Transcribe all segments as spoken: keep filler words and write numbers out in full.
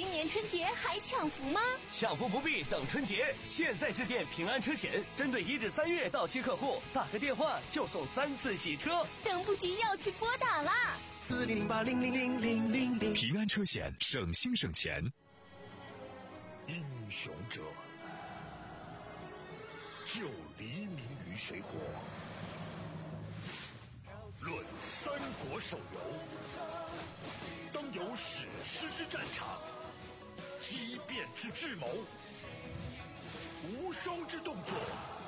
今年春节还抢福吗？ 抢福不必等春节，现在致电平安车险，针对一至三月到期客户，打个电话就送三次洗车， 等不及要去拨打啦！ 四零零八零零零零零零。 平安车险，省心省钱。 英雄者，救黎明于水火。论三国手游，当有史诗之战场，激变之智谋，无双之动作，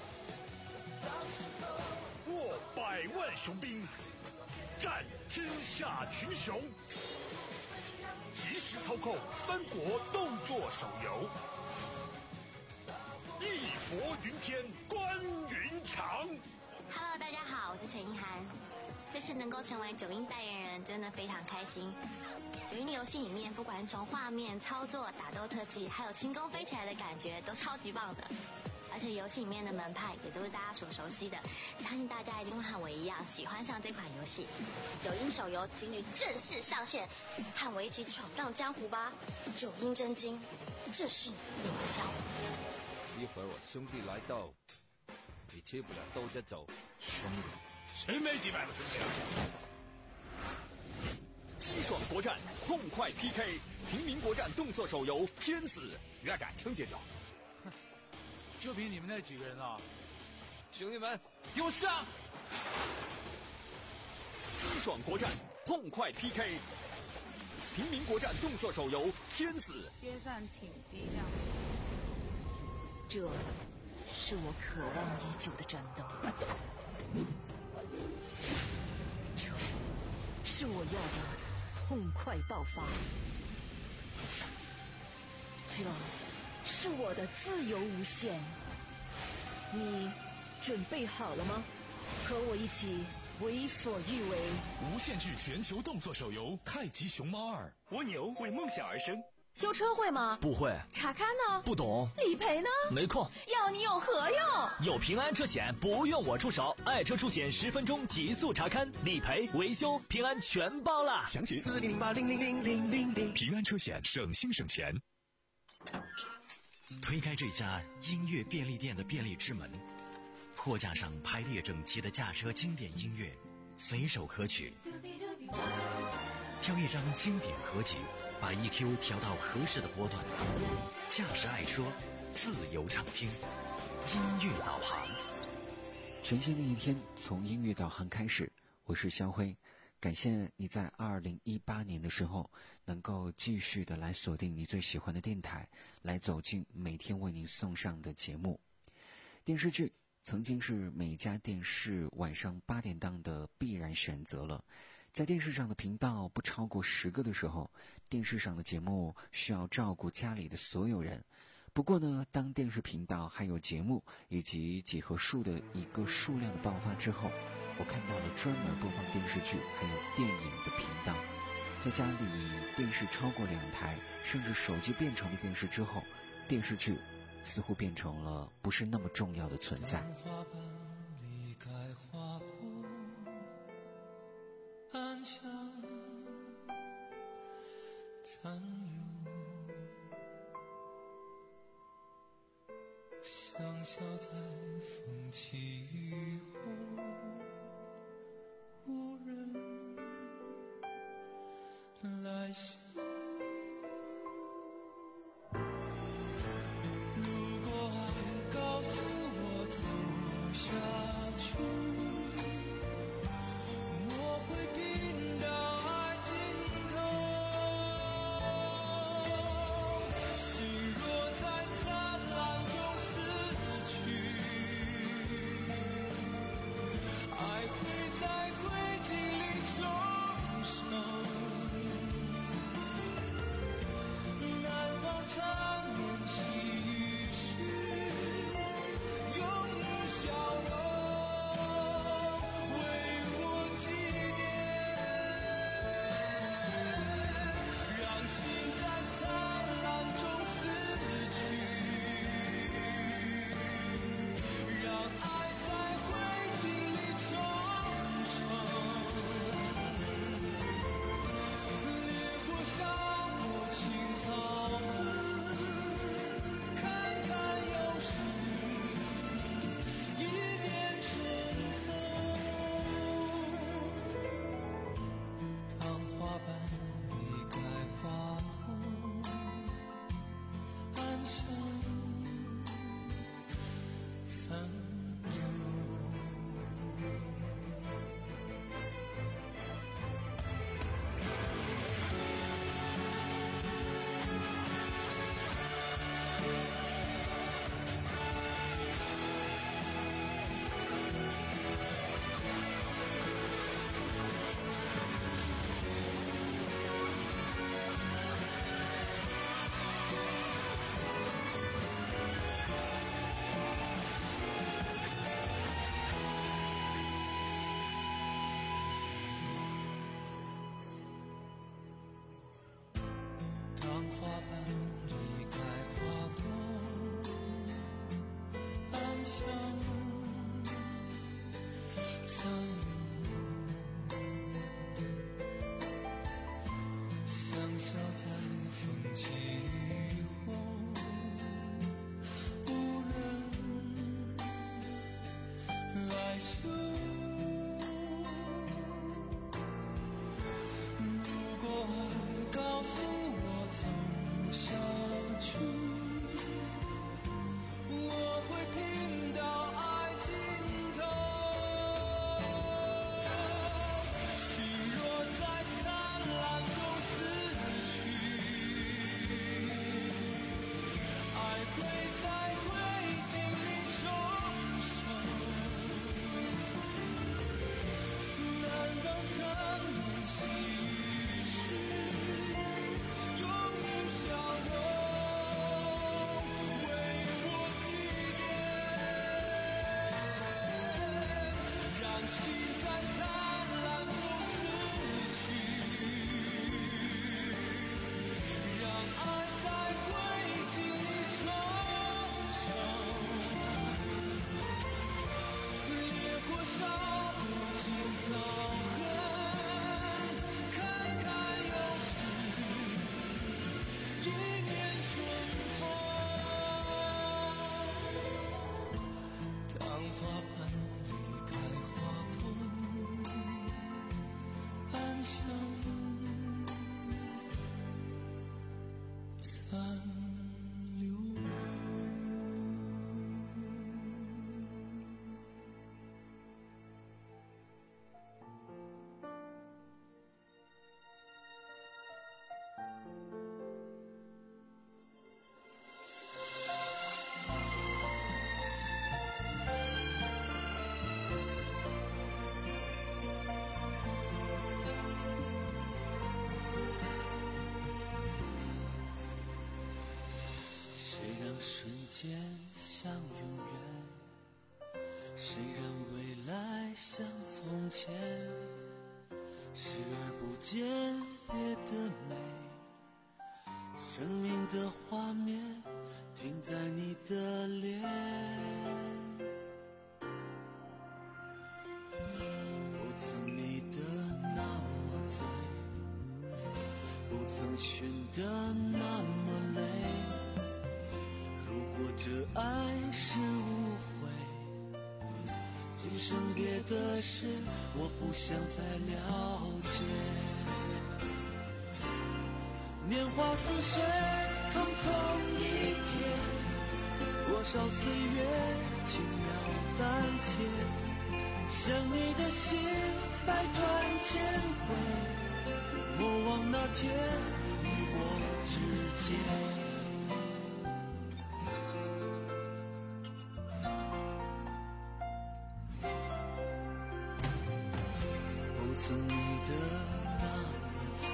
握百万雄兵，战天下群雄。即时操控三国动作手游，义薄云天，关云长。 Hello， 大家好，我是陈意涵。这次能够成为九阴代言人，真的非常开心。九阴的游戏里面，不管是从画面、操作、打斗特技，还有轻功飞起来的感觉，都超级棒的。而且游戏里面的门派也都是大家所熟悉的，相信大家一定会和我一样喜欢上这款游戏。九阴手游今日正式上线，和我一起闯荡江湖吧！九阴真经，这是你的江湖。 一会儿我兄弟来到，你吃不了兜着走。 兄弟，谁没几百个兄弟啊？ 激爽国战，痛快 P K， 平民国战动作手游《天子》，越敢轻点掉。 就凭你们那几个人啊！ 兄弟们，给我上！ 激爽国战，痛快 P K， 平民国战动作手游《天子》。 约战挺低调。 这是我渴望已久的战斗，这是我要的痛快爆发，这是我的自由无限。你准备好了吗？和我一起为所欲为。 无限制全球动作手游《太极熊猫二》。 蜗牛为梦想而生。 修车会吗？ 不会。 查看呢？ 不懂。 理赔呢？ 没空。 要你有何用？ 有平安车险，不用我出手，爱车出险十分钟极速查看、理赔、维修，平安全包啦！ 详情四零零八零零零零零零。 平安车险，省心省钱。 推开这家音乐便利店的便利之门，货架上排列整齐的驾车经典音乐，随手可取。挑一张经典合集，把 E Q 调到合适的波段，驾驶爱车，自由畅听，音乐导航。 全新的一天，从音乐导航开始。我是肖辉，感谢你在二零一八年的时候能够继续的来锁定你最喜欢的电台，来走进每天为您送上的节目。电视剧曾经是每家电视晚上八点档的必然选择了。在电视上的频道不超过十个的时候，电视上的节目需要照顾家里的所有人。不过呢，当电视频道还有节目以及几何数的一个数量的爆发之后，我看到了专门播放电视剧还有电影的频道。在家里电视超过两台，甚至手机变成了电视之后，电视剧似乎变成了不是那么重要的存在。 花瓣离开花圃，暗香残留，香消在风起雨后，无人来嗅。如果爱告诉我走下去，我会拼到爱尽头。心若在灿烂中死去，爱会在灰烬里重生。 想苍流，香消在风起后，无人来嗅。如果爱告诉我走下去，我会拼到爱尽头。心若在灿烂中死去，爱会在灰烬里重生，难让缠绵细雨终于消融，为我祭奠，让心在灿烂中死去，让爱在灰烬里重生，烈火烧不尽凿痕，看看又是一年春风。当花瓣离开花筒，暗香残留。谁让瞬间像永远？谁让未来像从前？视而不见别的美，生命的画面停在你的脸。不曾迷得那么醉，不曾寻得那么累。如果这爱是误会，今生别的事我不想再了解。年华似水，匆匆一瞥，多少岁月轻描淡写，想你的心百转千回，莫忘那天你我之间。不曾迷得那么醉，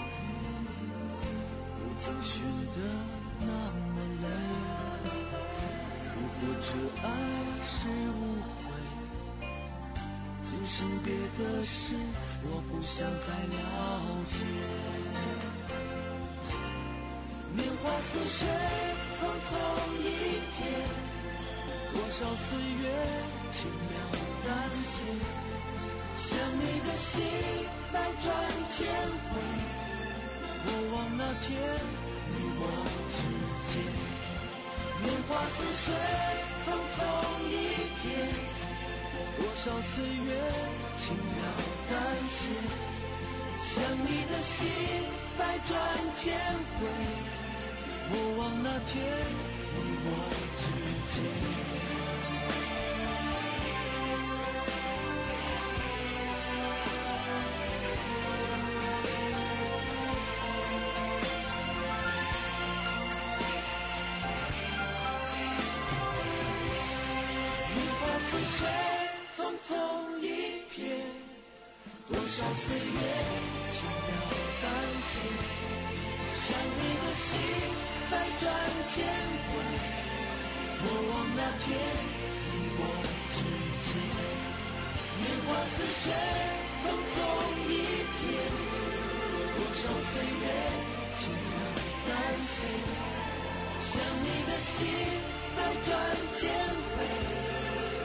不曾寻得那么累。如果这爱是误会，今生别的事我不想再了解。年华似水，匆匆一瞥，多少岁月轻描淡写。想你的心百转千回，莫忘那天你我之间。年华似水，匆匆一瞥，多少岁月轻描淡写。想你的心百转千回，莫忘那天你我之间。水匆匆一瞥，多少岁月轻描淡写。想你的心百转千回，莫忘那天你我之间。年华似水，匆匆一瞥，多少岁月轻描淡写。想你的心百转千回，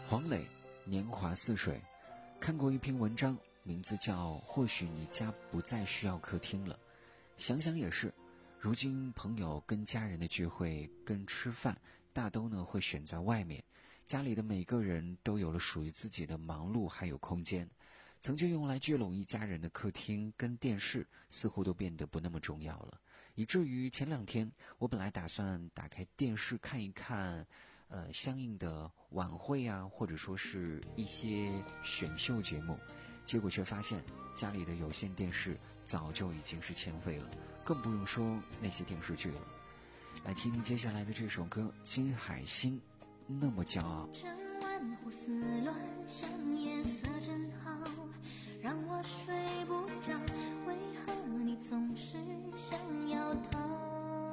黄磊，年华似水。看过一篇文章，名字叫《或许你家不再需要客厅了》。想想也是，如今朋友跟家人的聚会跟吃饭大都呢会选在外面，家里的每个人都有了属于自己的忙碌还有空间，曾经用来聚拢一家人的客厅跟电视似乎都变得不那么重要了，以至于前两天我本来打算打开电视看一看呃，相应的晚会啊，或者说是一些选秀节目，结果却发现家里的有线电视早就已经是欠费了，更不用说那些电视剧了。来听听接下来的这首歌，金海心，那么骄傲。 趁晚胡思乱想，夜色真好，让我睡不着，为何你总是想要逃？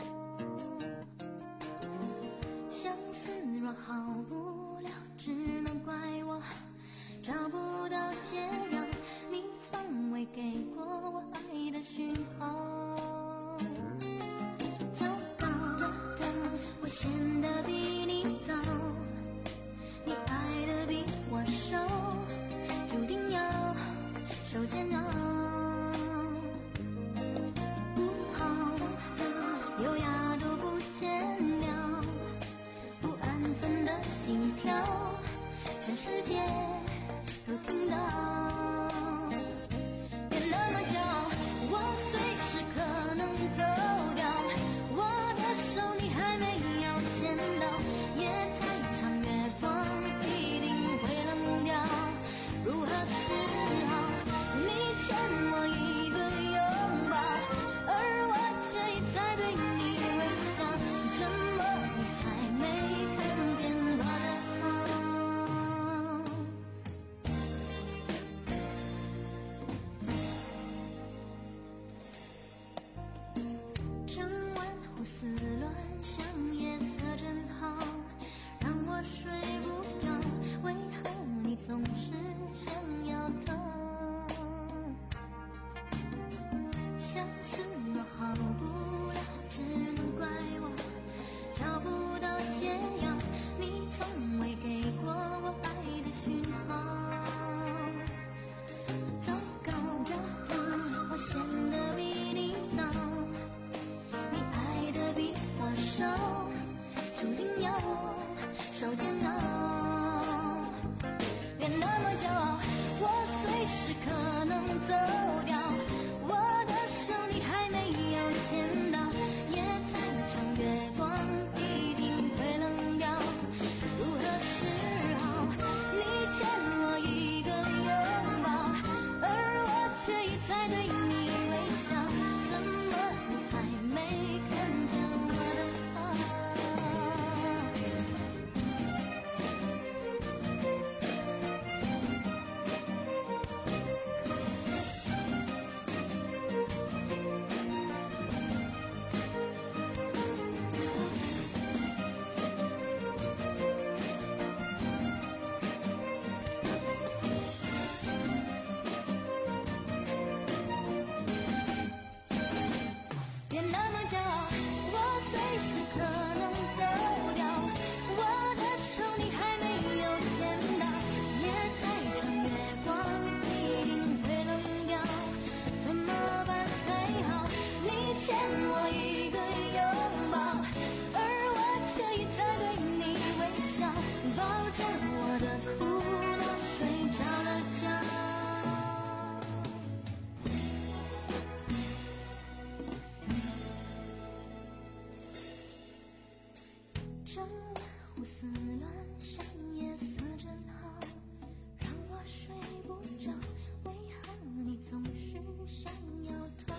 相思若好不了，只能怪我找不到解药，你从未给过我爱的讯号。糟糕的的，我显得比你早，你爱的比我熟，注定要受煎熬。不好的，优雅都不见了，不安分的心跳，全世界都听到。别那么骄傲，我随时可能走掉，我的手你还没有牵到，夜太长，月光一定会冷掉。如何是好？你欠我一个拥抱，而我却一再对你微笑，怎么你还没看见我的好？整晚胡思乱想，夜色真好，让我睡不着，为何你总是想要逃？相思若好不了，只能怪我找不到解药，你从未给过我爱的讯号。糟糕的的，我显得比你早，你爱的比我熟，注定要受煎熬。别那么骄傲，我随时可能走掉，我的手你还没有牵到，夜太长，月光一定会冷掉。如何是好？你欠我一个拥抱，而我却一再对你微笑，怎么你还没看见我的好？别那么骄傲，我随时可能走掉，我的手你还没有牵到，夜太长，月光一定会冷掉，怎么办才好？你欠我一个拥抱，而我却一再对你微笑，抱着我的苦恼睡着了觉。整晚胡思乱想，夜色真好，让我睡不着，为何你总是想要逃？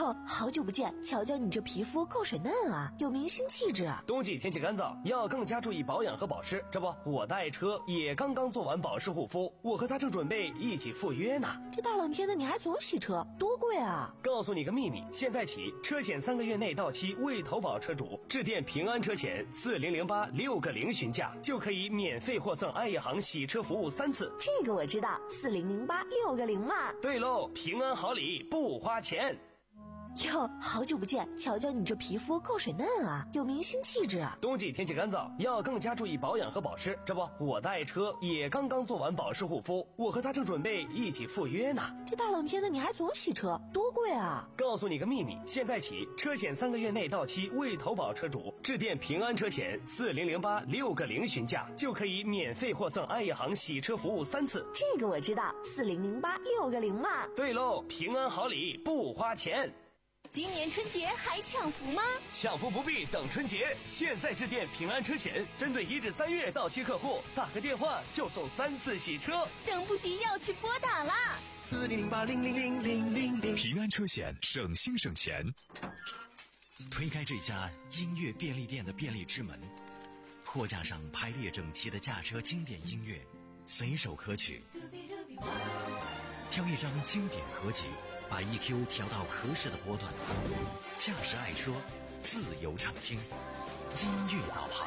哟，好久不见，瞧瞧你这皮肤够水嫩啊，有明星气质啊。 冬季天气干燥，要更加注意保养和保湿。这不，我的爱车也刚刚做完保湿护肤，我和他正准备一起赴约呢。 这大冷天的你还总洗车，多贵啊！ 告诉你个秘密，现在起车险三个月内到期未投保车主，致电平安车险四零零八六个零询价，就可以免费获赠爱业行洗车服务三次。 这个我知道，四零零八六个零嘛。 对喽，平安好礼不花钱。 哟，好久不见，瞧瞧你这皮肤够水嫩啊，有明星气质啊。 冬季天气干燥，要更加注意保养和保湿。这不，我的爱车也刚刚做完保湿护肤，我和他正准备一起赴约呢。 这大冷天的你还总洗车，多贵啊！ 告诉你个秘密，现在起车险三个月内到期未投保车主，致电平安车险四零零八六个零询价，就可以免费获赠爱业行洗车服务三次。 这个我知道，四零零八六个零嘛。 对喽，平安好礼不花钱。 今年春节还抢福吗？ 抢福不必等春节，现在致电平安车险，针对一至三月到期客户，打个电话就送三次洗车， 等不及要去拨打啦！ 四零零八零零零零零零。 平安车险，省心省钱。 推开这家音乐便利店的便利之门，货架上排列整齐的驾车经典音乐，随手可取。挑一张经典合集，把 E Q 调到合适的波段，驾驶爱车，自由畅听，音乐导航。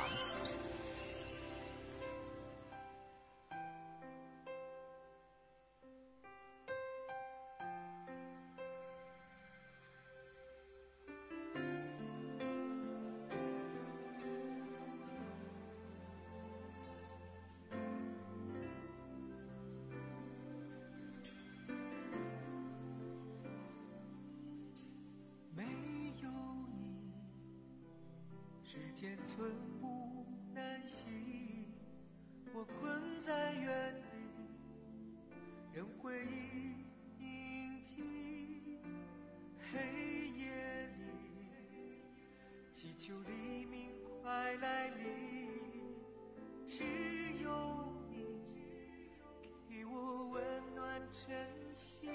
时间寸步难行，我困在原地，任回忆铭记。黑夜里，祈求黎明快来临，只有你给我温暖真心。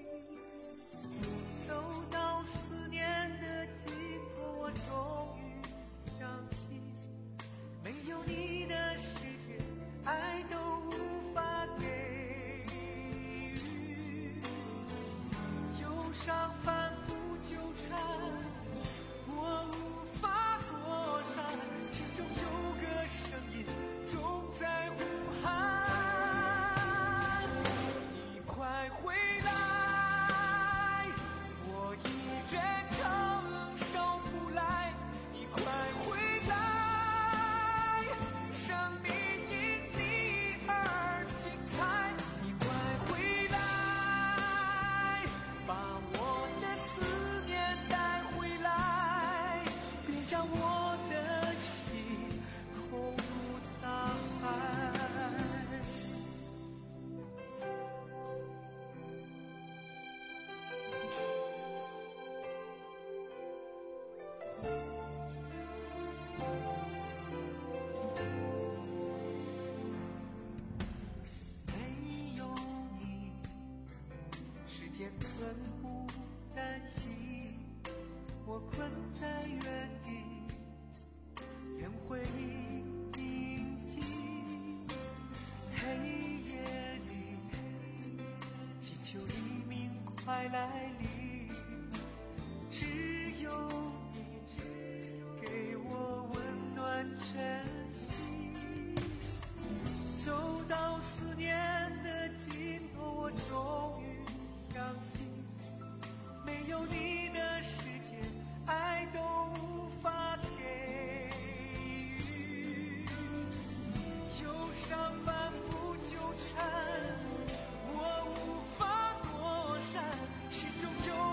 走到思念的尽头，我终于相信，没有你的世界，爱都无法给予。忧伤反复纠缠，我无法躲闪，心中有个声音总在呼喊，你快回来，我一人承受不来，你快回来，生命因你而精彩，你快回来，把我的思念带回来，别让我的心空如大海。没有你，时间寸步难行，我困在原地，任回忆铭记。黑夜里，祈求黎明快来临，只有你给我温暖真心。走到思念的尽头，我终于相信，没有你的世界，爱都无法给予。忧伤反复纠缠，我无法躲闪，心中有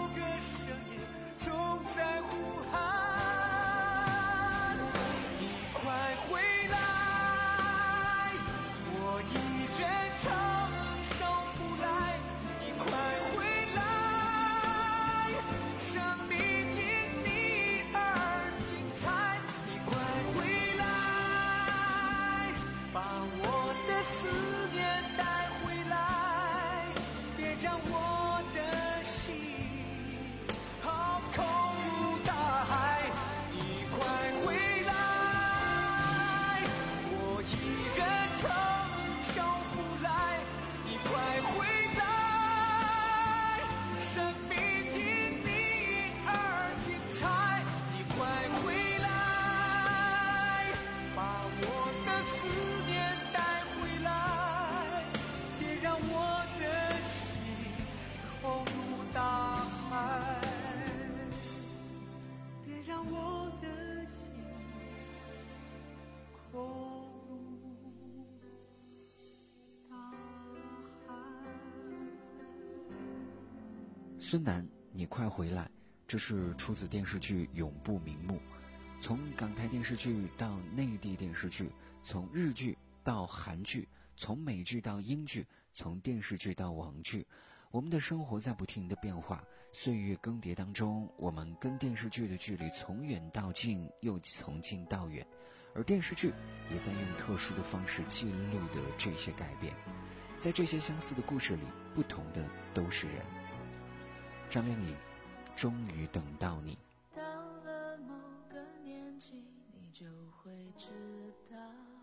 孙楠，你快回来，这是出自电视剧《永不瞑目》。从港台电视剧到内地电视剧，从日剧到韩剧，从美剧到英剧，从电视剧到网剧，我们的生活在不停的变化，岁月更迭当中，我们跟电视剧的距离从远到近，又从近到远，而电视剧也在用特殊的方式记录的这些改变。在这些相似的故事里，不同的都是人。张靓颖，终于等到你。 到了某个年纪，你就会知道，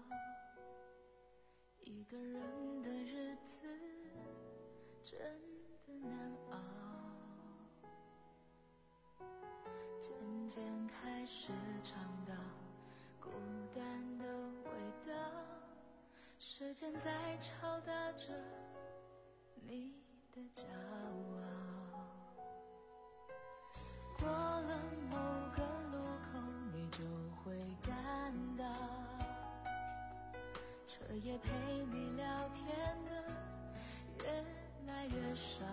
一个人的日子真的难熬，渐渐开始尝到孤单的味道，时间在敲打着你的骄傲，过了某个路口，你就会感到彻夜陪你聊天的越来越少，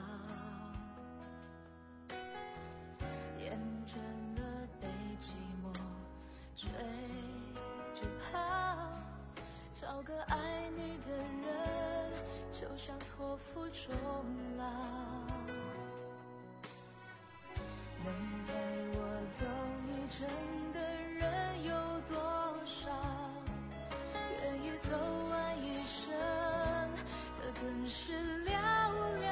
厌倦了被寂寞追着跑，找个爱你的人就像托付终老，能陪我走一程的人有多少，愿意走完一生的更是寥寥，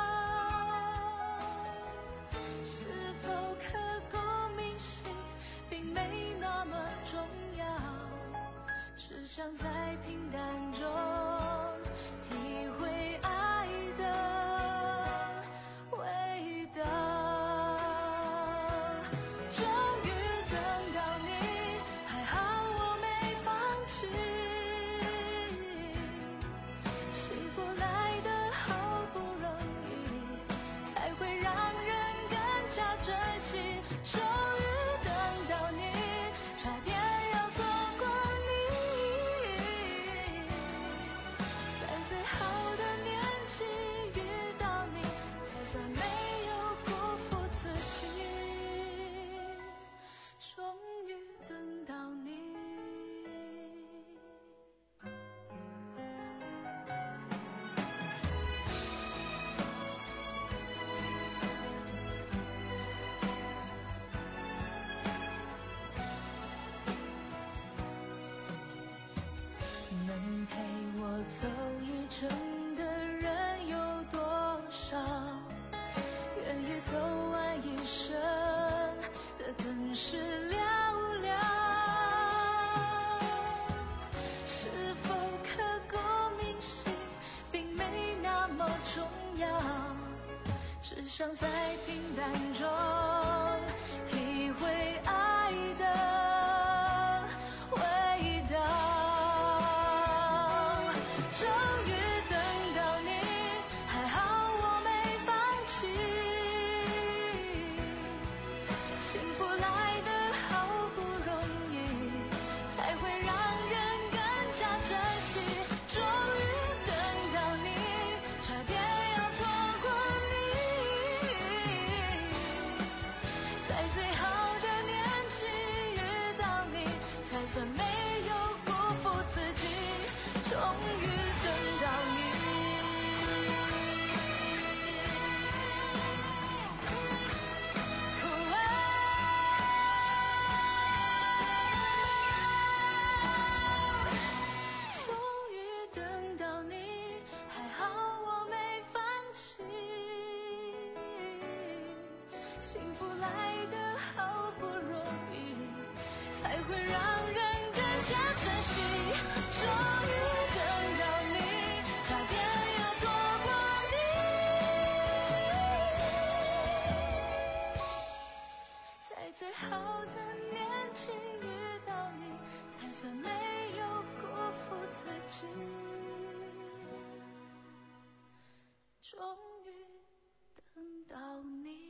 是否刻骨铭心并没那么重要，只想在平淡中体会爱的味道，终于等到你，还好我没放弃，幸福来得好不容易，才会让人更加珍惜，终于等到你，差点要错过你，在最好的年纪遇到你，才算没有辜负自己，终于等到你。能陪我走一程的人有多少，愿意走完一生的更是寥寥，是否刻骨铭心并没那么重要，只想在平淡中体会爱的味道，终于等到你，还好我没放弃，幸福来得好不容易，才会让人更加珍惜，终于等到你，差点要错过你，在最好的年纪遇到你，才算没有辜负自己，终于等到你。终于等到你，还好我没放弃，幸福来得好不容易，才会让人更加珍惜，终于等到你，差点要错过你，在最好的年纪遇到你，才算没有辜负自己，终于等到你。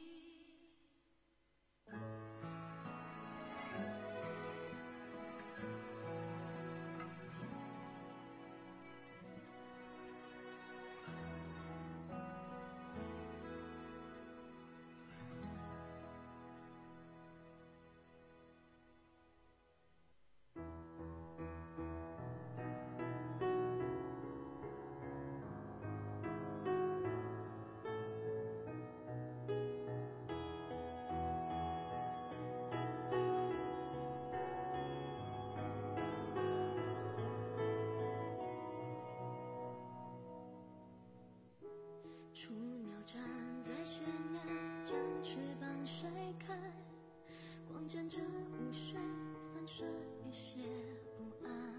见这午睡反射一些不安，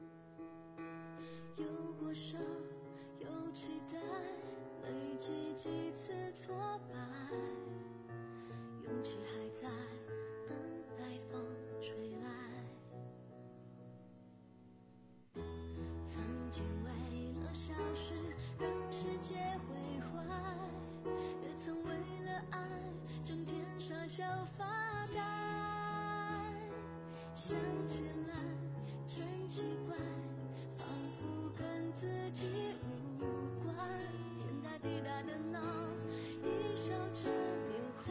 有过伤，有期待，累积几次挫败，勇气还在等待风吹来。曾经为了小事让世界毁坏，也曾为了爱整天傻笑发呆。想起来真奇怪，仿佛跟自己无关，天大地大的闹，一笑着缅怀。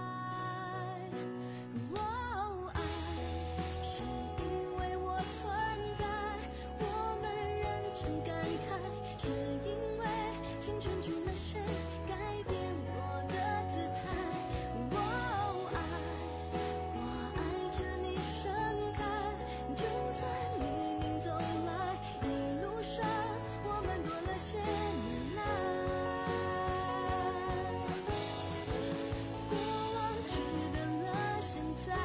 哦，爱是因为我存在，我们认真感慨，是因为青春住了谁改变我的姿态。哦，爱我爱着你盛开，就算命运走来，一路上我们多了些忍耐。过往值得了现在。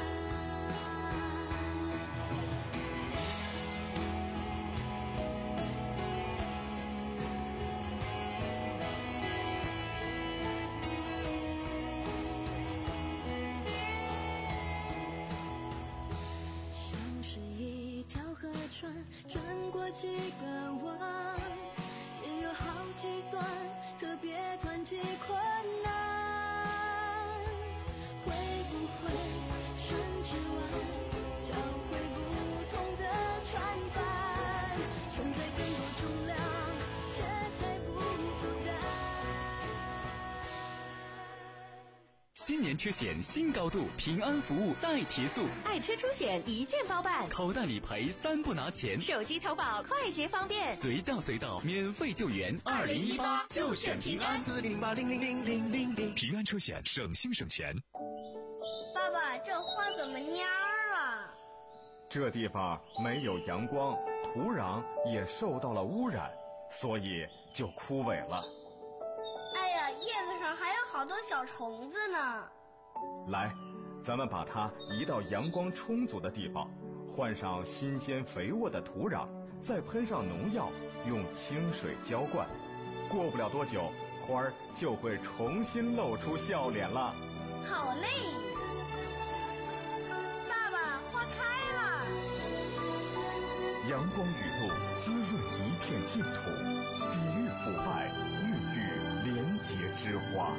像是一条河船，穿过几个弯，也有好几段特别湍急困难。会不会山之湾教会不同的船帆，承载更多重量，却才不孤单。 新年车险新高度，平安服务再提速， 爱车出险一键包办， 口袋理赔三不拿钱， 手机投保快捷方便， 随叫随到，免费救援。二零一八就选平安。 四零八零零零零零零。 平安车险，省心省钱。 爸爸，这花怎么蔫儿了？ 这地方没有阳光，土壤也受到了污染，所以就枯萎了。 哎呀，叶子上还有好多小虫子呢。 来，咱们把它移到阳光充足的地方，换上新鲜肥沃的土壤，再喷上农药，用清水浇灌。过不了多久，花儿就会重新露出笑脸了。 好嘞，爸爸，花开了。 阳光雨露滋润一片净土，抵御腐败，孕育廉洁之花。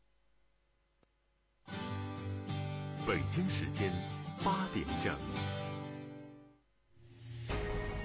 北京时间八点整。